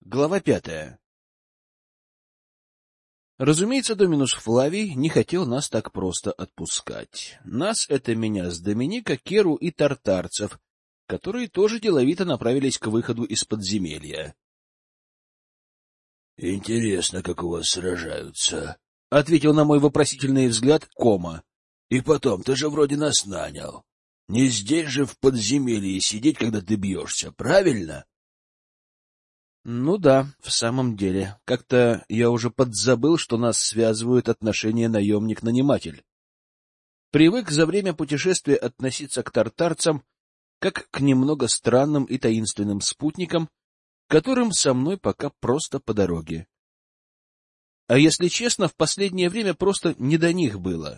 Глава 5. Разумеется, Доминус Флавий не хотел нас так просто отпускать. Нас — это меня с Доминика, Керу и тартарцев, которые тоже деловито направились к выходу из подземелья. — Интересно, как у вас сражаются, — ответил на мой вопросительный взгляд Кома. — И потом, ты же вроде нас нанял. Не здесь же в подземелье сидеть, когда ты бьешься, правильно? — Ну да, в самом деле. Как-то я уже подзабыл, что нас связывают отношения наемник-наниматель. Привык за время путешествия относиться к тартарцам как к немного странным и таинственным спутникам, которым со мной пока просто по дороге. А если честно, в последнее время просто не до них было.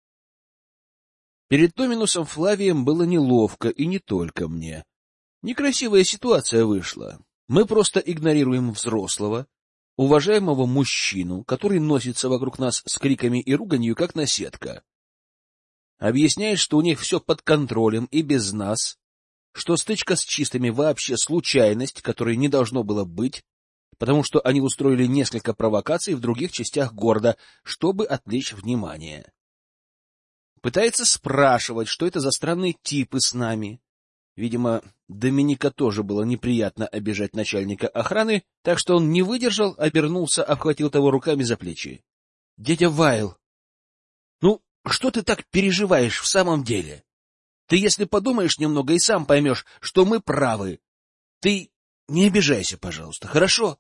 Перед Доминусом Флавием было неловко, и не только мне. Некрасивая ситуация вышла. Мы просто игнорируем взрослого, уважаемого мужчину, который носится вокруг нас с криками и руганью, как наседка. Объясняет, что у них все под контролем и без нас, что стычка с чистыми вообще случайность, которой не должно было быть, потому что они устроили несколько провокаций в других частях города, чтобы отвлечь внимание. Пытается спрашивать, что это за странные типы с нами. Видимо, Доминика тоже было неприятно обижать начальника охраны, так что он не выдержал, обернулся, обхватил того руками за плечи. — Дядя Вайл, ну что ты так переживаешь в самом деле? Ты, если подумаешь немного, и сам поймешь, что мы правы. Ты не обижайся, пожалуйста, хорошо?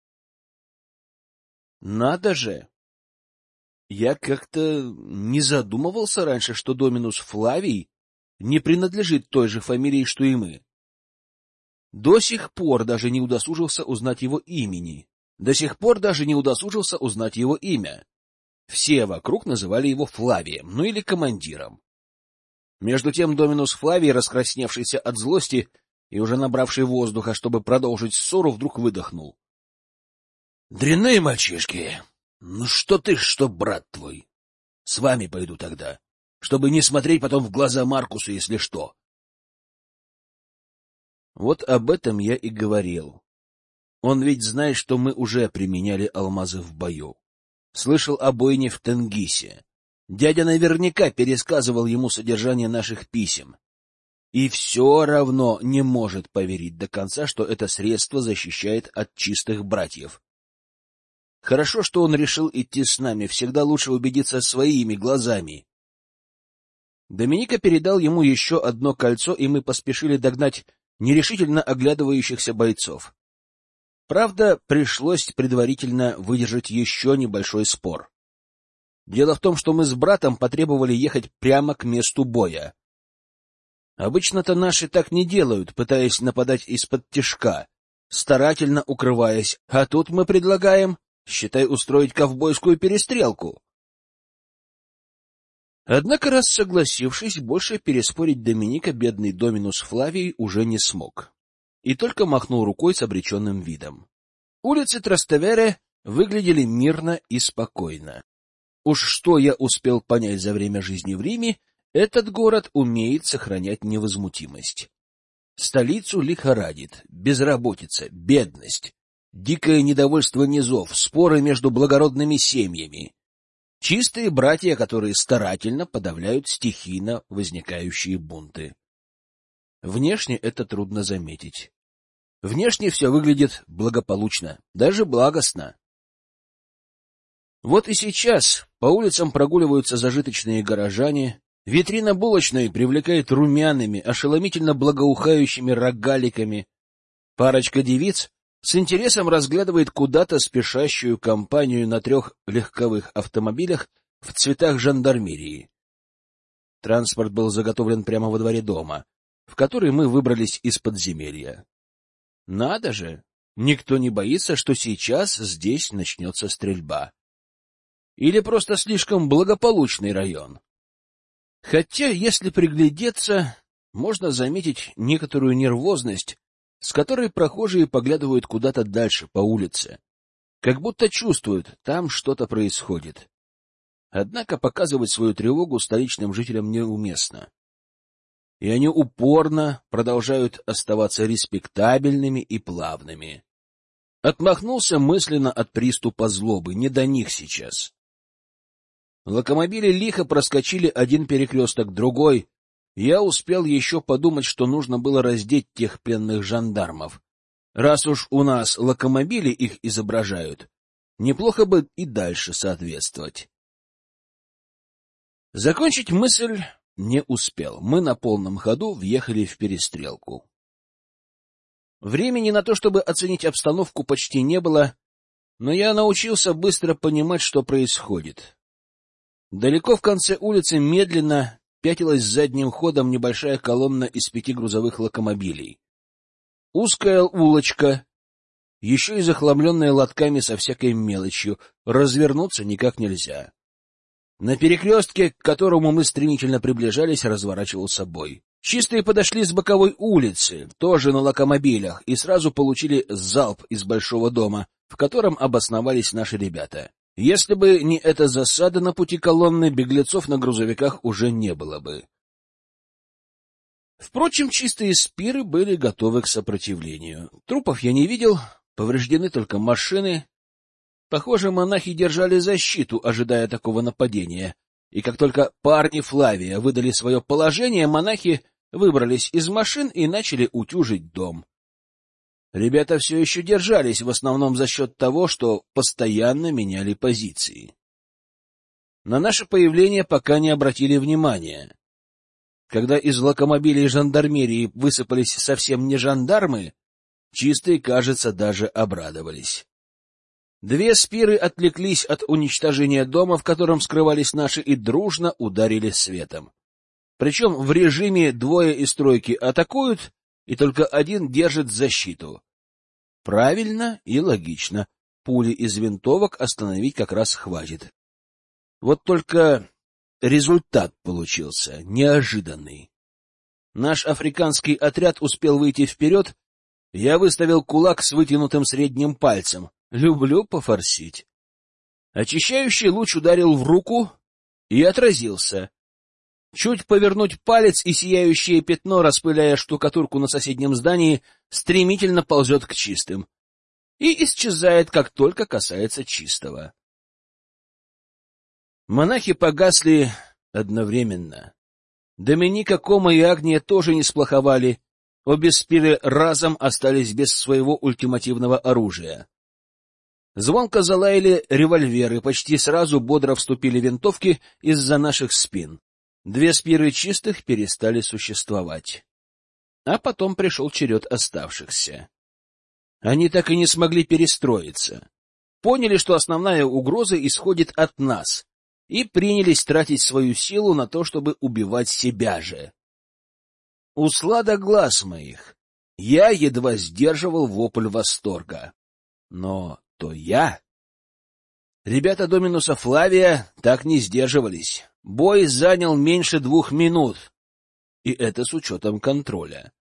Надо же! Я как-то не задумывался раньше, что Доминус Флавий не принадлежит той же фамилии, что и мы. До сих пор даже не удосужился узнать его имени. Все вокруг называли его Флавием, ну или командиром. Между тем Доминус Флавий, раскрасневшийся от злости и уже набравший воздуха, чтобы продолжить ссору, вдруг выдохнул. — Дрянные мальчишки! Ну что ты, что брат твой! С вами пойду тогда, чтобы не смотреть потом в глаза Маркусу, если что. Вот об этом я и говорил. Он ведь знает, что мы уже применяли алмазы в бою. Слышал о бойне в Тенгисе. Дядя наверняка пересказывал ему содержание наших писем. И все равно не может поверить до конца, что это средство защищает от чистых братьев. Хорошо, что он решил идти с нами, всегда лучше убедиться своими глазами. Доминика передал ему еще одно кольцо, и мы поспешили догнать нерешительно оглядывающихся бойцов. Правда, пришлось предварительно выдержать еще небольшой спор. Дело в том, что мы с братом потребовали ехать прямо к месту боя. Обычно-то наши так не делают, пытаясь нападать из-под тишка, старательно укрываясь, а тут мы предлагаем, считай, устроить ковбойскую перестрелку. Однако, раз согласившись, больше переспорить Доминика бедный Доминус Флавий уже не смог. И только махнул рукой с обреченным видом. Улицы Траставере выглядели мирно и спокойно. Уж что я успел понять за время жизни в Риме, этот город умеет сохранять невозмутимость. Столицу лихорадит безработица, бедность, дикое недовольство низов, споры между благородными семьями. Чистые братья, которые старательно подавляют стихийно возникающие бунты. Внешне это трудно заметить. Внешне все выглядит благополучно, даже благостно. Вот и сейчас по улицам прогуливаются зажиточные горожане, витрина булочной привлекает румяными, ошеломительно благоухающими рогаликами. Парочка девиц с интересом разглядывает куда-то спешащую компанию на 3 легковых автомобилях в цветах жандармерии. Транспорт был заготовлен прямо во дворе дома, в который мы выбрались из подземелья. Надо же, никто не боится, что сейчас здесь начнется стрельба. Или просто слишком благополучный район. Хотя, если приглядеться, можно заметить некоторую нервозность, с которой прохожие поглядывают куда-то дальше по улице, как будто чувствуют, там что-то происходит. Однако показывать свою тревогу столичным жителям неуместно. И они упорно продолжают оставаться респектабельными и плавными. Отмахнулся мысленно от приступа злобы. Не до них сейчас. Локомобили лихо проскочили один перекресток, другой. Я успел еще подумать, что нужно было раздеть тех пленных жандармов. Раз уж у нас локомобили их изображают, неплохо бы и дальше соответствовать. Закончить мысль не успел. Мы на полном ходу въехали в перестрелку. Времени на то, чтобы оценить обстановку, почти не было, но я научился быстро понимать, что происходит. Далеко в конце улицы медленно пятилась задним ходом небольшая колонна из 5 грузовых локомобилей. Узкая улочка, еще и захламленная лотками со всякой мелочью, развернуться никак нельзя. На перекрестке, к которому мы стремительно приближались, разворачивался бой. Чистые подошли с боковой улицы, тоже на локомобилях, и сразу получили залп из большого дома, в котором обосновались наши ребята. Если бы не эта засада на пути колонны, беглецов на грузовиках уже не было бы. Впрочем, чистые спиры были готовы к сопротивлению. Трупов я не видел, повреждены только машины. Похоже, монахи держали защиту, ожидая такого нападения. И как только парни Флавия выдали свое положение, монахи выбрались из машин и начали утюжить дом. Ребята все еще держались, в основном за счет того, что постоянно меняли позиции. На наше появление пока не обратили внимания. Когда из локомобилей жандармерии высыпались совсем не жандармы, чистые, кажется, даже обрадовались. 2 спиры отвлеклись от уничтожения дома, в котором скрывались наши, и дружно ударили светом. Причем в режиме 2 из 3 атакуют, и только 1 держит защиту. Правильно и логично. Пули из винтовок остановить как раз хватит. Вот только результат получился неожиданный. Наш африканский отряд успел выйти вперед. Я выставил кулак с вытянутым средним пальцем. Люблю пофорсить. Очищающий луч ударил в руку и отразился. Чуть повернуть палец, и сияющее пятно, распыляя штукатурку на соседнем здании, стремительно ползет к чистым и исчезает, как только касается чистого. Монахи погасли одновременно. Доминика, Кома и Агния тоже не сплоховали. Обе спиры разом остались без своего ультимативного оружия. Звонко залаяли револьверы, почти сразу бодро вступили винтовки из-за наших спин. 2 спиры чистых перестали существовать. А потом пришел черед оставшихся. Они так и не смогли перестроиться. Поняли, что основная угроза исходит от нас, и принялись тратить свою силу на то, чтобы убивать себя же. Услада глаз моих. Я едва сдерживал вопль восторга. Но то я... Ребята Доминуса Флавия так не сдерживались. Бой занял меньше 2 минут, и это с учетом контроля.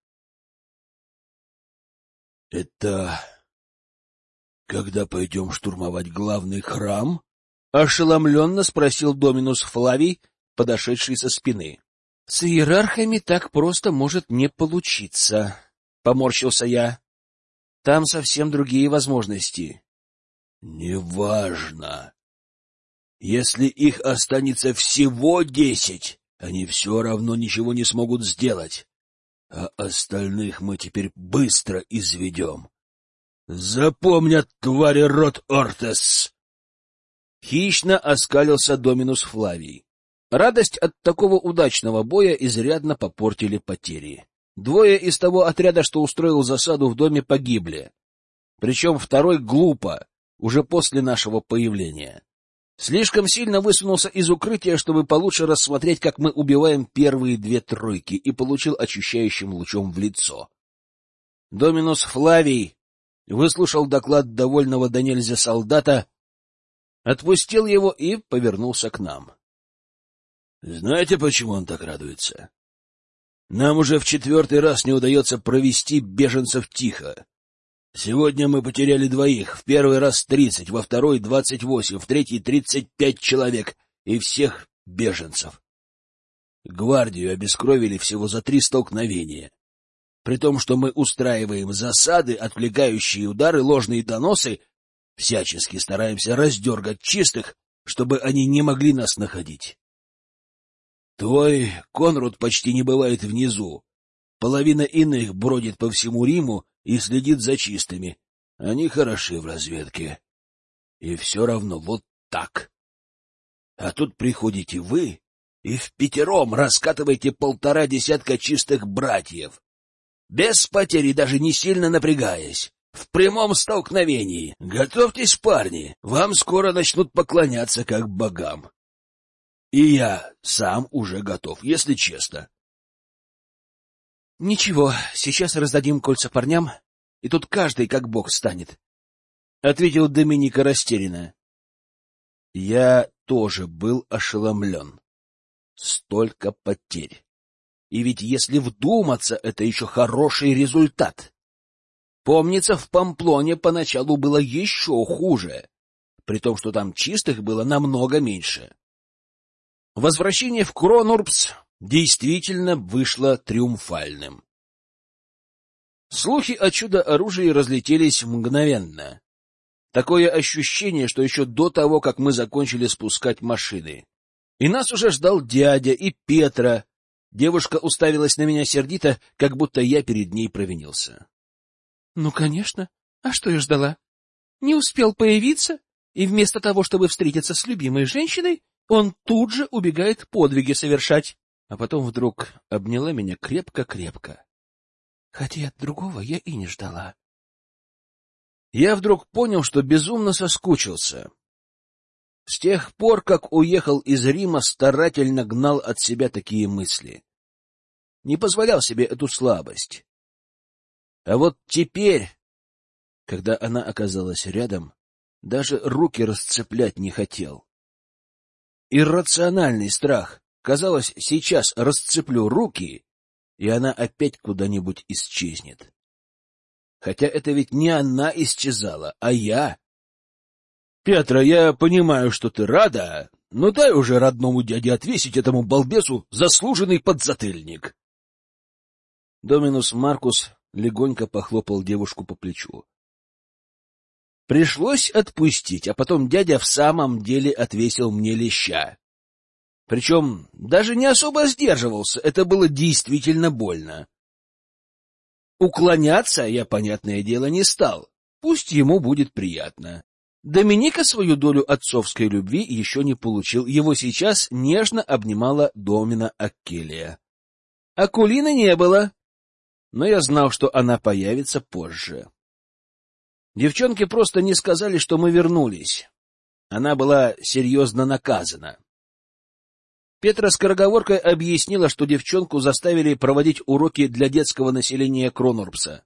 — Это когда пойдем штурмовать главный храм? — ошеломленно спросил Доминус Флавий, подошедший со спины. — С иерархами так просто может не получиться, — поморщился я. — Там совсем другие возможности. — Неважно. Если их останется всего 10, они все равно ничего не смогут сделать, а остальных мы теперь быстро изведем. Запомнят, твари, род Ортес! Хищно оскалился Доминус Флавий. Радость от такого удачного боя изрядно попортили потери. 2 из того отряда, что устроил засаду в доме, погибли. Причем 2 глупо, уже после нашего появления. Слишком сильно высунулся из укрытия, чтобы получше рассмотреть, как мы убиваем первые 2 тройки, и получил очищающим лучом в лицо. Доминус Флавий выслушал доклад довольного до нельзя солдата, отпустил его и повернулся к нам. — Знаете, почему он так радуется? Нам уже в 4-й раз не удается провести беженцев тихо. Сегодня мы потеряли 2, в 1-й раз 30, во 2-й 28, в 3-й 35 человек, и всех беженцев. Гвардию обескровили всего за 3 столкновения. При том, что мы устраиваем засады, отвлекающие удары, ложные доносы, всячески стараемся раздергать чистых, чтобы они не могли нас находить. Твой Конрад почти не бывает внизу. Половина иных бродит по всему Риму и следит за чистыми. Они хороши в разведке. И все равно вот так. А тут приходите вы и впятером раскатываете 1,5 десятка чистых братьев. Без потери, даже не сильно напрягаясь. В прямом столкновении. Готовьтесь, парни, вам скоро начнут поклоняться как богам. И я сам уже готов, если честно. — Ничего, сейчас раздадим кольца парням, и тут каждый как бог станет, — ответил Доминика растерянно. Я тоже был ошеломлен. Столько потерь. И ведь если вдуматься, это еще хороший результат. Помнится, в Памплоне поначалу было еще хуже, при том, что там чистых было намного меньше. Возвращение в Кронурбс действительно вышло триумфальным. Слухи о чудо-оружии разлетелись мгновенно. Такое ощущение, что еще до того, как мы закончили спускать машины. И нас уже ждал дядя и Петра. Девушка уставилась на меня сердито, как будто я перед ней провинился. — Ну, конечно. А что я ждала? Не успел появиться, и вместо того, чтобы встретиться с любимой женщиной, он тут же убегает подвиги совершать. А потом вдруг обняла меня крепко-крепко. Хотя от другого я и не ждала. Я вдруг понял, что безумно соскучился. С тех пор, как уехал из Рима, старательно гнал от себя такие мысли. Не позволял себе эту слабость. А вот теперь, когда она оказалась рядом, даже руки расцеплять не хотел. Иррациональный страх. Казалось, сейчас расцеплю руки, и она опять куда-нибудь исчезнет. Хотя это ведь не она исчезала, а я. — Петра, я понимаю, что ты рада, но дай уже родному дяде отвесить этому балбесу заслуженный подзатыльник. Доминус Маркус легонько похлопал девушку по плечу. Пришлось отпустить, а потом дядя в самом деле отвесил мне леща. Причем даже не особо сдерживался, это было действительно больно. Уклоняться я, понятное дело, не стал, пусть ему будет приятно. Доминика свою долю отцовской любви еще не получил, его сейчас нежно обнимала Домина Аккелия. Акулины не было, но я знал, что она появится позже. Девчонки просто не сказали, что мы вернулись. Она была серьезно наказана. Петра скороговоркой объяснила, что девчонку заставили проводить уроки для детского населения Кронурбса.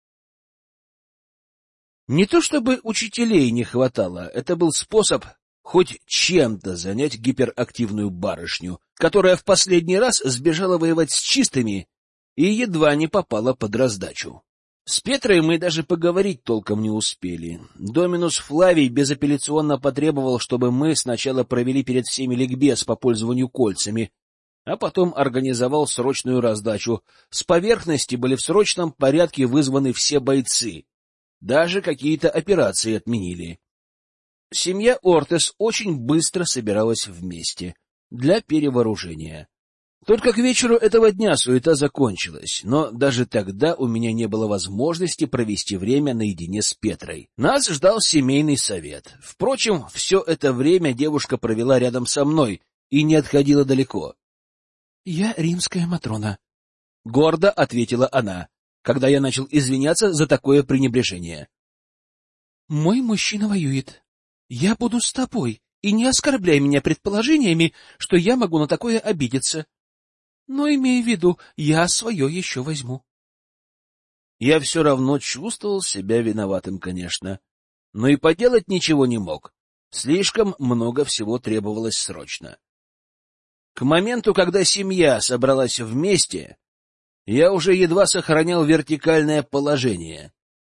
Не то чтобы учителей не хватало, это был способ хоть чем-то занять гиперактивную барышню, которая в последний раз сбежала воевать с чистыми и едва не попала под раздачу. С Петрой мы даже поговорить толком не успели. Доминус Флавий безапелляционно потребовал, чтобы мы сначала провели перед всеми ликбез по пользованию кольцами, а потом организовал срочную раздачу. С поверхности были в срочном порядке вызваны все бойцы. Даже какие-то операции отменили. Семья Ортес очень быстро собиралась вместе для перевооружения. Только к вечеру этого дня суета закончилась, но даже тогда у меня не было возможности провести время наедине с Петрой. Нас ждал семейный совет. Впрочем, все это время девушка провела рядом со мной и не отходила далеко. — Я римская Матрона, — гордо ответила она, когда я начал извиняться за такое пренебрежение. — Мой мужчина воюет. Я буду с тобой, и не оскорбляй меня предположениями, что я могу на такое обидеться. Но имей в виду, я свое еще возьму. Я все равно чувствовал себя виноватым, конечно, но и поделать ничего не мог. Слишком много всего требовалось срочно. К моменту, когда семья собралась вместе, я уже едва сохранял вертикальное положение.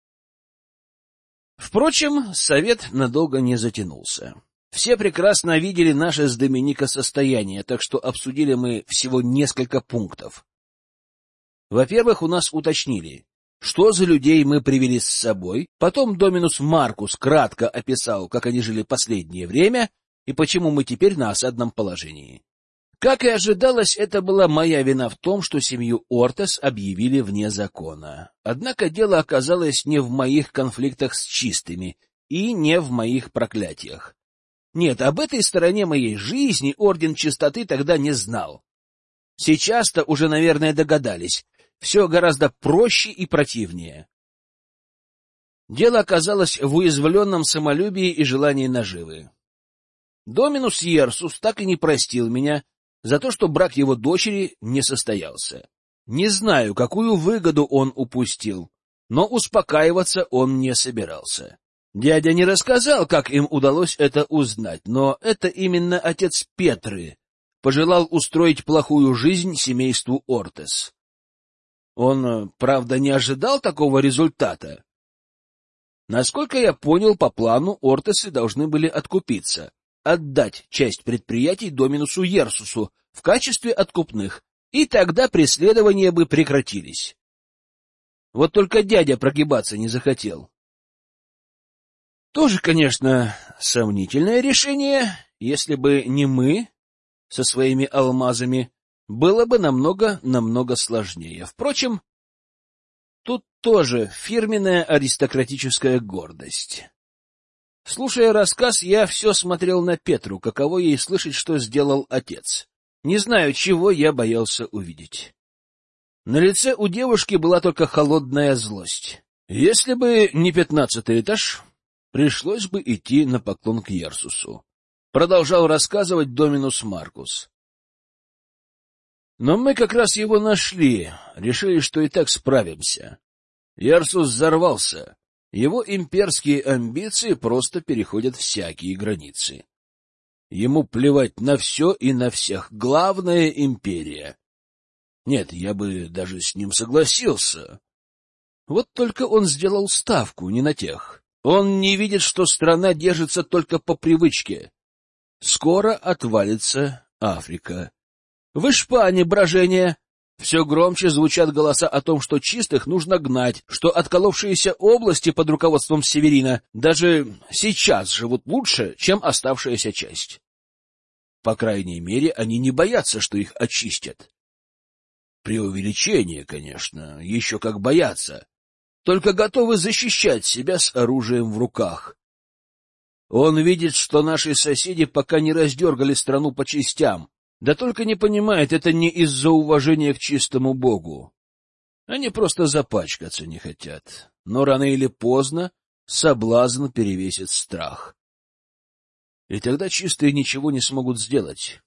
Впрочем, совет надолго не затянулся. Все прекрасно видели наше с Доминика состояние, так что обсудили мы всего несколько пунктов. Во-первых, у нас уточнили, что за людей мы привели с собой, потом Доминус Маркус кратко описал, как они жили последнее время и почему мы теперь на осадном положении. Как и ожидалось, это была моя вина в том, что семью Ортес объявили вне закона. Однако дело оказалось не в моих конфликтах с чистыми и не в моих проклятиях. Нет, об этой стороне моей жизни Орден Чистоты тогда не знал. Сейчас-то уже, наверное, догадались. Все гораздо проще и противнее. Дело оказалось в уязвленном самолюбии и желании наживы. Доминус Иерсус так и не простил меня за то, что брак его дочери не состоялся. Не знаю, какую выгоду он упустил, но успокаиваться он не собирался. Дядя не рассказал, как им удалось это узнать, но это именно отец Петры пожелал устроить плохую жизнь семейству Ортес. Он, правда, не ожидал такого результата. Насколько я понял, по плану Ортесы должны были откупиться, отдать часть предприятий Доминусу Иерсусу в качестве откупных, и тогда преследования бы прекратились. Вот только дядя прогибаться не захотел. Тоже, конечно, сомнительное решение. Если бы не мы со своими алмазами, было бы намного сложнее. Впрочем, тут тоже фирменная аристократическая гордость. Слушая рассказ, я все смотрел на Петру, каково ей слышать, что сделал отец. Не знаю, чего я боялся увидеть. На лице у девушки была только холодная злость. Если бы не 15-й этаж, пришлось бы идти на поклон к Иерсусу. Продолжал рассказывать Доминус Маркус. Но мы как раз его нашли, решили, что и так справимся. Иерсус взорвался. Его имперские амбиции просто переходят всякие границы. Ему плевать на все и на всех. Главное — империя. Нет, я бы даже с ним согласился. Вот только он сделал ставку не на тех. Он не видит, что страна держится только по привычке. Скоро отвалится Африка. В Испании брожение. Все громче звучат голоса о том, что чистых нужно гнать, что отколовшиеся области под руководством Северина даже сейчас живут лучше, чем оставшаяся часть. По крайней мере, они не боятся, что их очистят. Преувеличение, конечно, еще как боятся. Только готовы защищать себя с оружием в руках. Он видит, что наши соседи пока не раздергали страну по частям. Да только не понимает, это не из-за уважения к чистому Богу. Они просто запачкаться не хотят. Но рано или поздно соблазн перевесит страх. И тогда чистые ничего не смогут сделать.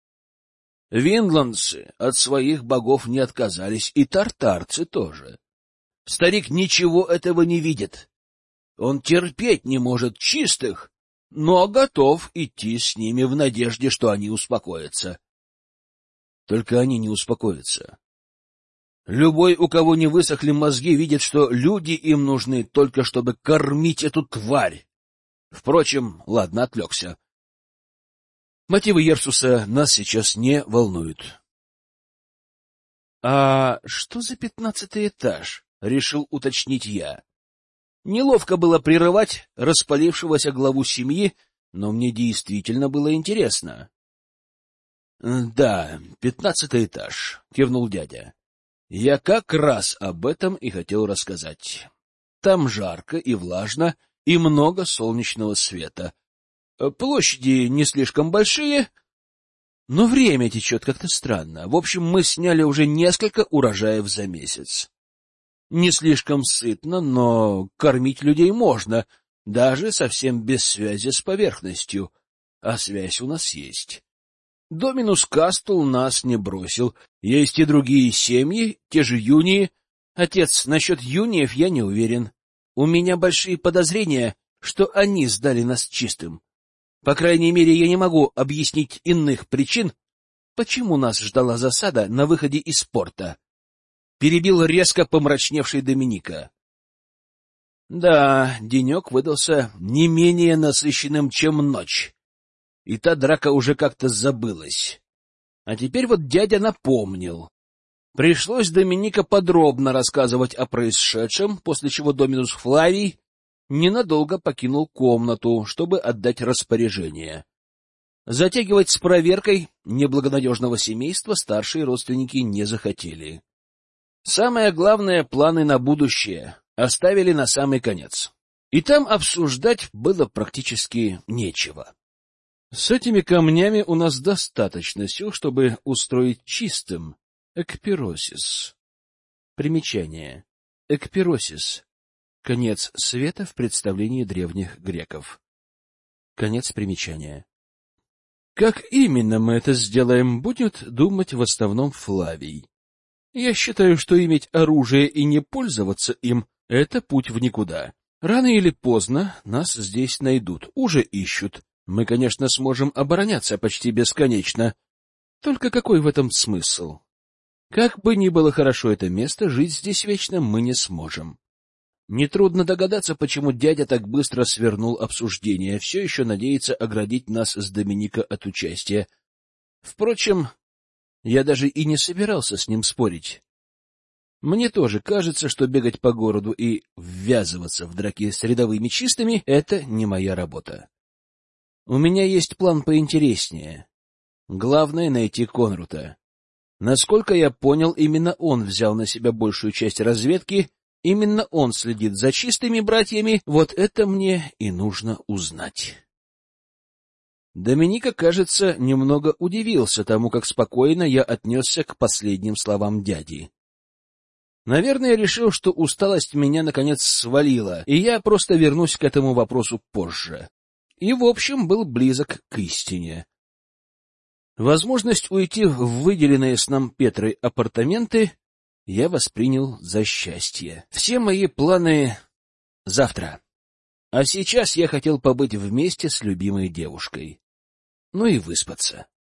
Винландцы от своих богов не отказались, и тартарцы тоже. Старик ничего этого не видит. Он терпеть не может чистых, но готов идти с ними в надежде, что они успокоятся. Только они не успокоятся. Любой, у кого не высохли мозги, видит, что люди им нужны только чтобы кормить эту тварь. Впрочем, ладно, отвлекся. Мотивы Иерсуса нас сейчас не волнуют. — А что за 15-й этаж? — решил уточнить я. Неловко было прерывать распалившегося главу семьи, но мне действительно было интересно. — Да, 15-й этаж, — кивнул дядя. Я как раз об этом и хотел рассказать. Там жарко и влажно, и много солнечного света. Площади не слишком большие, но время течет как-то странно. В общем, мы сняли уже несколько урожаев за месяц. Не слишком сытно, но кормить людей можно, даже совсем без связи с поверхностью. А связь у нас есть. Доминус Кастул нас не бросил. Есть и другие семьи, те же юнии. Отец, насчет юниев я не уверен. У меня большие подозрения, что они сдали нас чистым. По крайней мере, я не могу объяснить иных причин, почему нас ждала засада на выходе из порта. Перебил резко помрачневший Доминика. Да, денек выдался не менее насыщенным, чем ночь. И та драка уже как-то забылась. А теперь вот дядя напомнил. Пришлось Доминика подробно рассказывать о происшедшем, после чего Доминус Флавий ненадолго покинул комнату, чтобы отдать распоряжение. Затягивать с проверкой неблагонадежного семейства старшие родственники не захотели. Самое главное, планы на будущее оставили на самый конец. И там обсуждать было практически нечего. С этими камнями у нас достаточно сил, чтобы устроить чистым экпиросис. Примечание. Экпиросис. Конец света в представлении древних греков. Конец примечания. Как именно мы это сделаем, будет думать в основном Флавий. Я считаю, что иметь оружие и не пользоваться им — это путь в никуда. Рано или поздно нас здесь найдут, уже ищут. Мы, конечно, сможем обороняться почти бесконечно. Только какой в этом смысл? Как бы ни было хорошо это место, жить здесь вечно мы не сможем. Нетрудно догадаться, почему дядя так быстро свернул обсуждение, все еще надеется оградить нас с Доминика от участия. Впрочем, я даже и не собирался с ним спорить. Мне тоже кажется, что бегать по городу и ввязываться в драки с рядовыми чистыми — это не моя работа. У меня есть план поинтереснее. Главное — найти Конрута. Насколько я понял, именно он взял на себя большую часть разведки, именно он следит за чистыми братьями, вот это мне и нужно узнать. Доминика, кажется, немного удивился тому, как спокойно я отнесся к последним словам дяди. Наверное, решил, что усталость меня наконец свалила, и я просто вернусь к этому вопросу позже. И, в общем, был близок к истине. Возможность уйти в выделенные с нам Петрой апартаменты я воспринял за счастье. Все мои планы завтра. А сейчас я хотел побыть вместе с любимой девушкой. Ну и выспаться.